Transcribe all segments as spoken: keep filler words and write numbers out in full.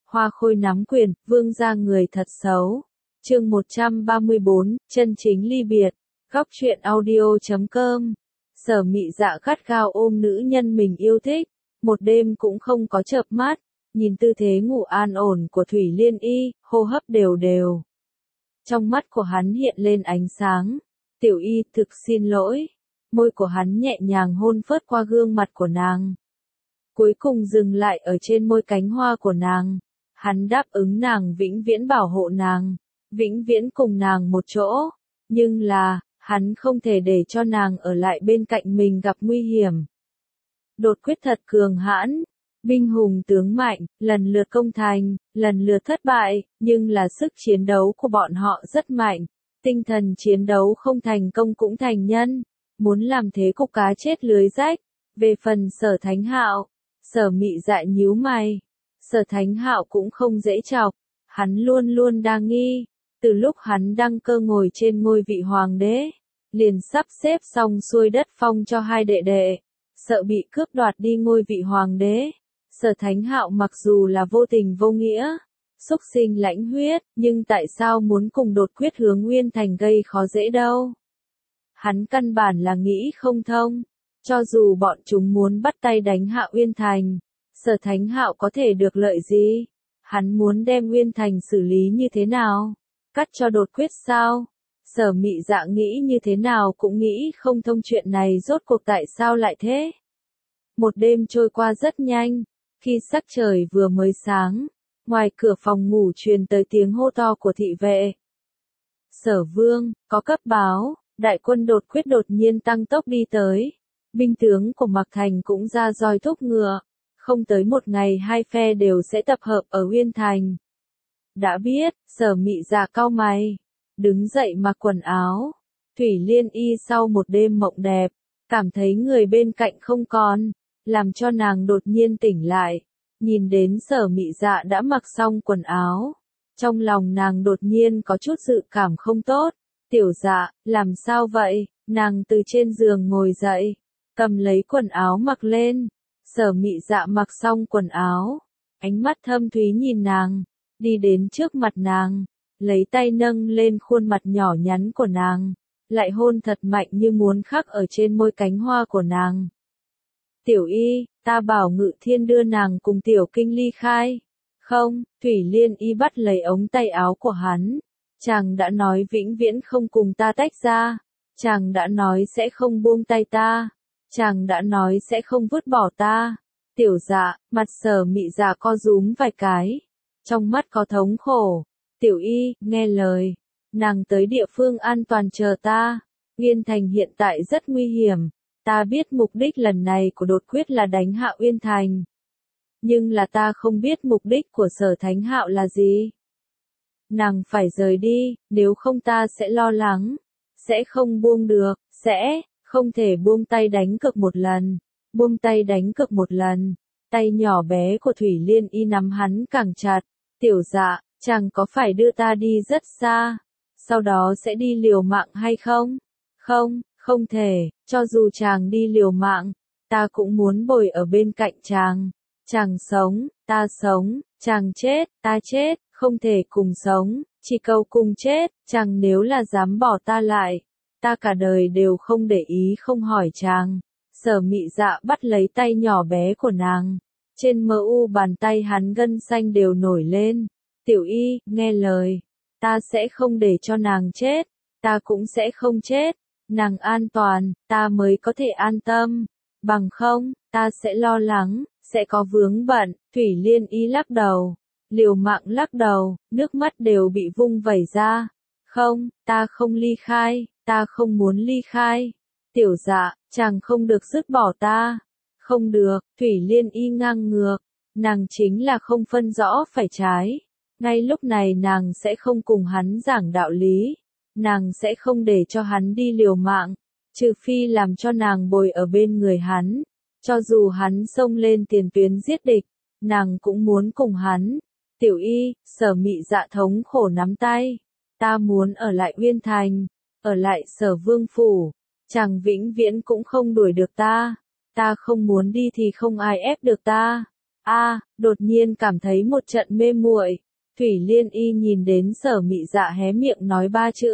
Hoa Khôi nắm quyền, vương gia người thật xấu. Chương một trăm ba mươi bốn, chân chính ly biệt. Góc truyện audio chấm com. Sở Mị Dạ gắt gao ôm nữ nhân mình yêu thích, một đêm cũng không có chợp mắt, nhìn tư thế ngủ an ổn của Thủy Liên Y, hô hấp đều đều. Trong mắt của hắn hiện lên ánh sáng. Tiểu Y, thực xin lỗi. Môi của hắn nhẹ nhàng hôn phớt qua gương mặt của nàng. Cuối cùng dừng lại ở trên môi cánh hoa của nàng. Hắn đáp ứng nàng vĩnh viễn bảo hộ nàng, vĩnh viễn cùng nàng một chỗ. Nhưng là, hắn không thể để cho nàng ở lại bên cạnh mình gặp nguy hiểm. Đột quyết thật cường hãn, binh hùng tướng mạnh, lần lượt công thành, lần lượt thất bại, nhưng là sức chiến đấu của bọn họ rất mạnh. Tinh thần chiến đấu không thành công cũng thành nhân, muốn làm thế cục cá chết lưới rách. Về phần Sở Thánh Hạo, Sở Mị Dạ nhíu mày. Sở Thánh Hạo cũng không dễ chọc, hắn luôn luôn đa nghi. Từ lúc hắn đăng cơ ngồi trên ngôi vị hoàng đế, liền sắp xếp xong xuôi đất phong cho hai đệ đệ, sợ bị cướp đoạt đi ngôi vị hoàng đế. Sở Thánh Hạo mặc dù là vô tình vô nghĩa, xúc sinh lãnh huyết, nhưng tại sao muốn cùng Đột quyết hướng Nguyên Thành gây khó dễ đâu? Hắn căn bản là nghĩ không thông, cho dù bọn chúng muốn bắt tay đánh hạ Uyên Thành, Sở Thánh Hạo có thể được lợi gì? Hắn muốn đem Uyên Thành xử lý như thế nào? Cắt cho Đột quyết sao? Sở Mị Dạ nghĩ như thế nào cũng nghĩ không thông chuyện này rốt cuộc tại sao lại thế? Một đêm trôi qua rất nhanh, khi sắc trời vừa mới sáng, ngoài cửa phòng ngủ truyền tới tiếng hô to của thị vệ. Sở Vương, có cấp báo, đại quân Đột quyết đột nhiên tăng tốc đi tới. Binh tướng của Mạc Thành cũng ra roi thúc ngựa. Không tới một ngày hai phe đều sẽ tập hợp ở Uyên Thành. Đã biết, Sở Mị Dạ cau mày, đứng dậy mặc quần áo. Thủy Liên Y sau một đêm mộng đẹp, cảm thấy người bên cạnh không còn, làm cho nàng đột nhiên tỉnh lại. Nhìn đến Sở Mị Dạ đã mặc xong quần áo, trong lòng nàng đột nhiên có chút dự cảm không tốt. Tiểu Dạ, làm sao vậy? Nàng từ trên giường ngồi dậy, cầm lấy quần áo mặc lên. Sở Mị Dạ mặc xong quần áo, ánh mắt thâm thúy nhìn nàng, đi đến trước mặt nàng, lấy tay nâng lên khuôn mặt nhỏ nhắn của nàng, lại hôn thật mạnh như muốn khắc ở trên môi cánh hoa của nàng. Tiểu Y, ta bảo Ngự Thiên đưa nàng cùng Tiểu Kinh ly khai. Không, Thủy Liên Y bắt lấy ống tay áo của hắn. Chàng đã nói vĩnh viễn không cùng ta tách ra. Chàng đã nói sẽ không buông tay ta. Chàng đã nói sẽ không vứt bỏ ta. Tiểu Dạ, mặt Sở Mị Dạ co rúm vài cái, trong mắt có thống khổ. Tiểu Y, nghe lời, nàng tới địa phương an toàn chờ ta. Uyên Thành hiện tại rất nguy hiểm, ta biết mục đích lần này của Đột quyết là đánh hạ Uyên Thành. Nhưng là ta không biết mục đích của Sở Thánh Hạo là gì. Nàng phải rời đi, nếu không ta sẽ lo lắng, sẽ không buông được, sẽ không thể buông tay đánh cược một lần, buông tay đánh cược một lần. Tay nhỏ bé của Thủy Liên Y nắm hắn càng chặt. Tiểu Dạ, chàng có phải đưa ta đi rất xa, sau đó sẽ đi liều mạng hay không? Không, không thể, cho dù chàng đi liều mạng, ta cũng muốn bồi ở bên cạnh chàng. Chàng sống, ta sống, chàng chết, ta chết, không thể cùng sống, chỉ cầu cùng chết. Chàng nếu là dám bỏ ta lại, ta cả đời đều không để ý không hỏi chàng. Sở Mị Dạ bắt lấy tay nhỏ bé của nàng, trên mờ u bàn tay hắn gân xanh đều nổi lên. Tiểu Y, nghe lời, ta sẽ không để cho nàng chết, ta cũng sẽ không chết. Nàng an toàn, ta mới có thể an tâm, bằng không, ta sẽ lo lắng, sẽ có vướng bận. Thủy Liên Y lắc đầu, liều mạng lắc đầu, nước mắt đều bị vung vẩy ra. Không, ta không ly khai, ta không muốn ly khai. Tiểu Dạ, chàng không được dứt bỏ ta. Không được, Thủy Liên Y ngang ngược, nàng chính là không phân rõ phải trái. Ngay lúc này nàng sẽ không cùng hắn giảng đạo lý, nàng sẽ không để cho hắn đi liều mạng, trừ phi làm cho nàng bồi ở bên người hắn. Cho dù hắn xông lên tiền tuyến giết địch, nàng cũng muốn cùng hắn. Tiểu Y, Sở Mị Dạ thống khổ nắm tay, ta muốn ở lại Uyên Thành, ở lại Sở Vương phủ, chàng vĩnh viễn cũng không đuổi được ta. Ta không muốn đi thì không ai ép được ta. A, đột nhiên cảm thấy một trận mê muội. Thủy Liên Y nhìn đến Sở Mị Dạ hé miệng nói ba chữ.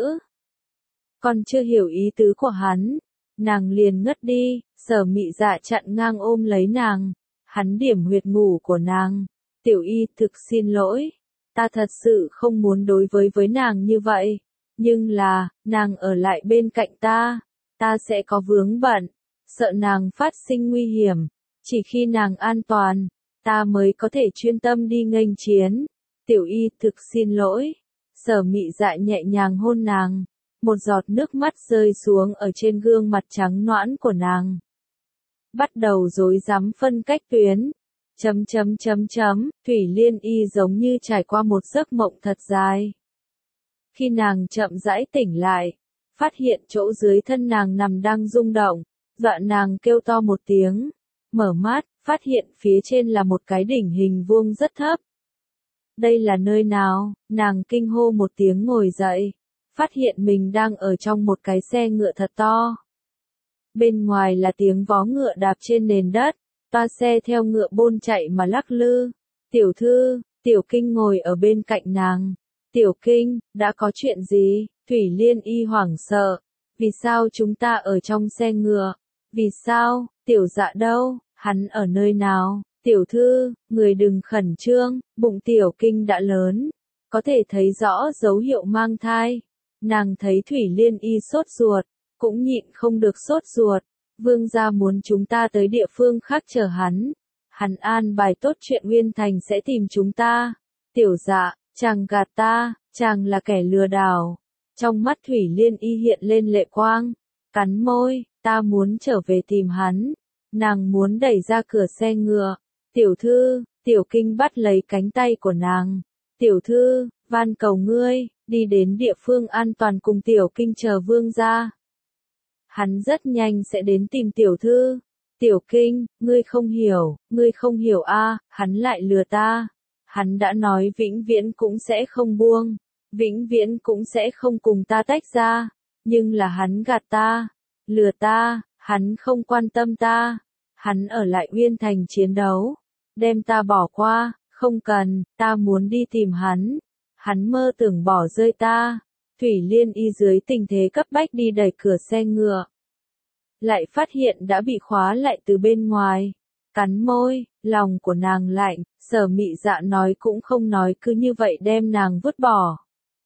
Còn chưa hiểu ý tứ của hắn, nàng liền ngất đi. Sở Mị Dạ chặn ngang ôm lấy nàng, hắn điểm huyệt ngủ của nàng. Tiểu Y, thực xin lỗi, ta thật sự không muốn đối với với nàng như vậy, nhưng là, nàng ở lại bên cạnh ta, ta sẽ có vướng bận, sợ nàng phát sinh nguy hiểm, chỉ khi nàng an toàn, ta mới có thể chuyên tâm đi nghênh chiến. Tiểu Y, thực xin lỗi. Sở Mị Dạ nhẹ nhàng hôn nàng, một giọt nước mắt rơi xuống ở trên gương mặt trắng nõn của nàng. Bắt đầu rối rắm phân cách tuyến. Chấm chấm chấm chấm, Thủy Liên Y giống như trải qua một giấc mộng thật dài. Khi nàng chậm rãi tỉnh lại, phát hiện chỗ dưới thân nàng nằm đang rung động, dọa nàng kêu to một tiếng, mở mắt, phát hiện phía trên là một cái đỉnh hình vuông rất thấp. Đây là nơi nào? Nàng kinh hô một tiếng ngồi dậy, phát hiện mình đang ở trong một cái xe ngựa thật to. Bên ngoài là tiếng vó ngựa đạp trên nền đất, toa xe theo ngựa bôn chạy mà lắc lư. Tiểu thư, Tiểu Kinh ngồi ở bên cạnh nàng. Tiểu Kinh, đã có chuyện gì? Thủy Liên Y hoảng sợ. Vì sao chúng ta ở trong xe ngựa? Vì sao? Tiểu Dạ đâu? Hắn ở nơi nào? Tiểu thư, người đừng khẩn trương, bụng Tiểu Kinh đã lớn, có thể thấy rõ dấu hiệu mang thai. Nàng thấy Thủy Liên Y sốt ruột, cũng nhịn không được sốt ruột. Vương gia muốn chúng ta tới địa phương khác chờ hắn. Hắn an bài tốt chuyện Nguyên Thành sẽ tìm chúng ta. Tiểu Dạ, chàng gạt ta, chàng là kẻ lừa đảo. Trong mắt Thủy Liên Y hiện lên lệ quang, cắn môi, ta muốn trở về tìm hắn. Nàng muốn đẩy ra cửa xe ngựa. Tiểu thư, Tiểu Kinh bắt lấy cánh tay của nàng. Tiểu thư, van cầu ngươi, đi đến địa phương an toàn cùng Tiểu Kinh chờ vương gia. Hắn rất nhanh sẽ đến tìm tiểu thư. Tiểu Kinh, ngươi không hiểu, ngươi không hiểu a, à, hắn lại lừa ta. Hắn đã nói vĩnh viễn cũng sẽ không buông, vĩnh viễn cũng sẽ không cùng ta tách ra, nhưng là hắn gạt ta, lừa ta, hắn không quan tâm ta. Hắn ở lại Uyên Thành chiến đấu, đem ta bỏ qua, không cần, ta muốn đi tìm hắn. Hắn mơ tưởng bỏ rơi ta. Thủy Liên Y dưới tình thế cấp bách đi đẩy cửa xe ngựa, lại phát hiện đã bị khóa lại từ bên ngoài. Cắn môi, lòng của nàng lạnh, Sở Mị Dạ nói cũng không nói cứ như vậy đem nàng vứt bỏ.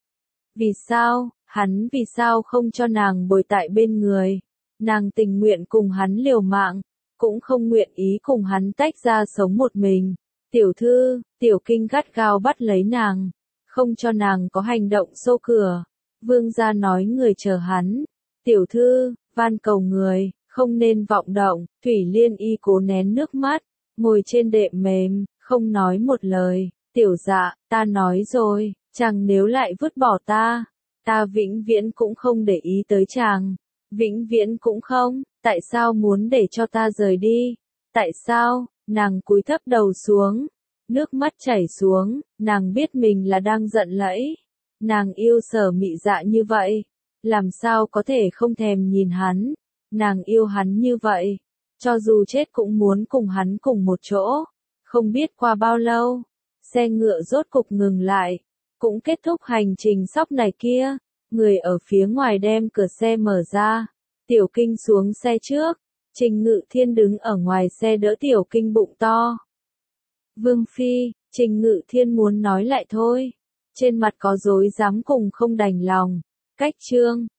Vì sao, hắn vì sao không cho nàng bồi tại bên người? Nàng tình nguyện cùng hắn liều mạng, cũng không nguyện ý cùng hắn tách ra sống một mình. Tiểu thư, Tiểu Kinh gắt gao bắt lấy nàng, không cho nàng có hành động xô cửa. Vương gia nói người chờ hắn. Tiểu thư, van cầu người, không nên vọng động. Thủy Liên Y cố nén nước mắt, ngồi trên đệm mềm, không nói một lời. Tiểu Dạ, ta nói rồi, chàng nếu lại vứt bỏ ta, ta vĩnh viễn cũng không để ý tới chàng. Vĩnh viễn cũng không, tại sao muốn để cho ta rời đi? Tại sao? Nàng cúi thấp đầu xuống, nước mắt chảy xuống, nàng biết mình là đang giận lẫy. Nàng yêu Sở Mị Dạ như vậy, làm sao có thể không thèm nhìn hắn? Nàng yêu hắn như vậy, cho dù chết cũng muốn cùng hắn cùng một chỗ. Không biết qua bao lâu, xe ngựa rốt cục ngừng lại, cũng kết thúc hành trình sóc này kia. Người ở phía ngoài đem cửa xe mở ra, Tiểu Kinh xuống xe trước, Trình Ngự Thiên đứng ở ngoài xe đỡ Tiểu Kinh bụng to. Vương Phi, Trình Ngự Thiên muốn nói lại thôi, trên mặt có dối dám cùng không đành lòng. Cách chương